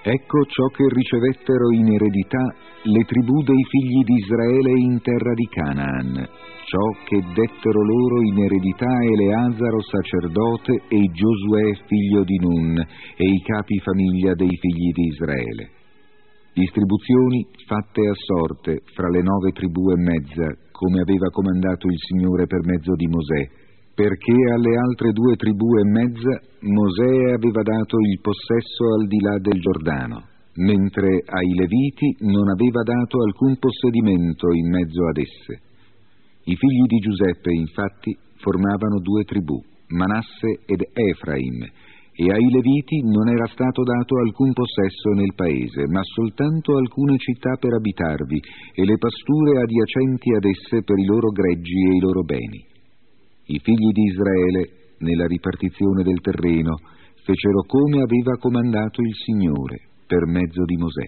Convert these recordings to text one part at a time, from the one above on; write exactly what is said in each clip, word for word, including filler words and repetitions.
Ecco ciò che ricevettero in eredità le tribù dei figli di Israele in terra di Canaan, ciò che dettero loro in eredità Eleazaro sacerdote e Giosuè figlio di Nun e i capi famiglia dei figli di Israele. Distribuzioni fatte a sorte fra le nove tribù e mezza, come aveva comandato il Signore per mezzo di Mosè, perché alle altre due tribù e mezza Mosè aveva dato il possesso al di là del Giordano, mentre ai Leviti non aveva dato alcun possedimento in mezzo ad esse. I figli di Giuseppe, infatti, formavano due tribù, Manasse ed Efraim, e ai Leviti non era stato dato alcun possesso nel paese, ma soltanto alcune città per abitarvi e le pasture adiacenti ad esse per i loro greggi e i loro beni. I figli di Israele, nella ripartizione del terreno, fecero come aveva comandato il Signore per mezzo di Mosè.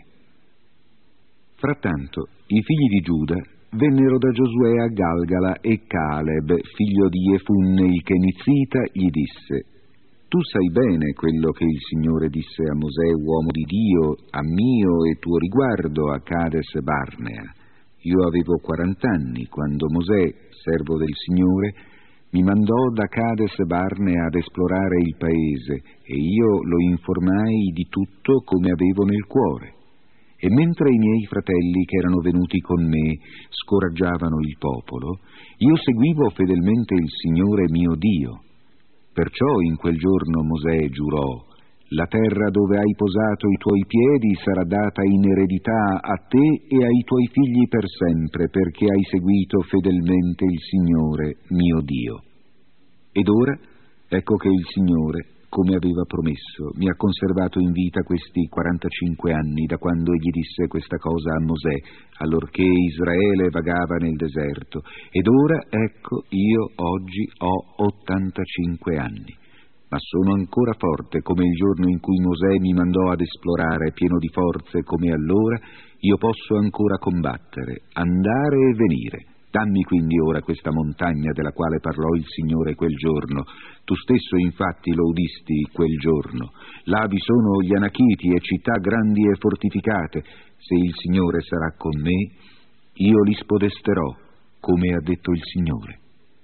Frattanto, i figli di Giuda vennero da Giosuè a Galgala e Caleb, figlio di Jefunne il Kenizzita, gli disse: «Tu sai bene quello che il Signore disse a Mosè, uomo di Dio, a mio e tuo riguardo a Cades Barnea. Io avevo quarant'anni quando Mosè, servo del Signore, mi mandò da Cades Barnea ad esplorare il paese, e io lo informai di tutto come avevo nel cuore. E mentre i miei fratelli che erano venuti con me scoraggiavano il popolo, io seguivo fedelmente il Signore mio Dio. Perciò in quel giorno Mosè giurò: la terra dove hai posato i tuoi piedi sarà data in eredità a te e ai tuoi figli per sempre, perché hai seguito fedelmente il Signore mio Dio. Ed ora, ecco che il Signore, come aveva promesso, mi ha conservato in vita questi quarantacinque anni, da quando egli disse questa cosa a Mosè, allorché Israele vagava nel deserto. Ed ora, ecco, io oggi ho ottantacinque anni. Ma sono ancora forte come il giorno in cui Mosè mi mandò ad esplorare, pieno di forze come allora. Io posso ancora combattere, andare e venire. Dammi quindi ora questa montagna della quale parlò il Signore quel giorno. Tu stesso infatti lo udisti quel giorno. Là vi sono gli Anachiti e città grandi e fortificate. Se il Signore sarà con me, io li spodesterò, come ha detto il Signore».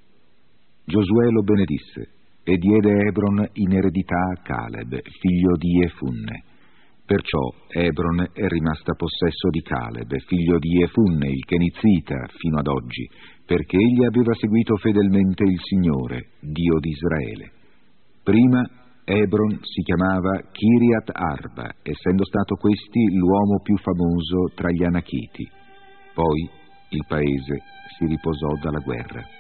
Giosuè lo benedisse e diede Hebron in eredità a Caleb, figlio di Jefunne. Perciò Hebron è rimasta possesso di Caleb, figlio di Jefunne il Kenizzita, fino ad oggi, perché egli aveva seguito fedelmente il Signore, Dio di Israele. Prima Hebron si chiamava Kiriat Arba, essendo stato questi l'uomo più famoso tra gli Anachiti. Poi il paese si riposò dalla guerra.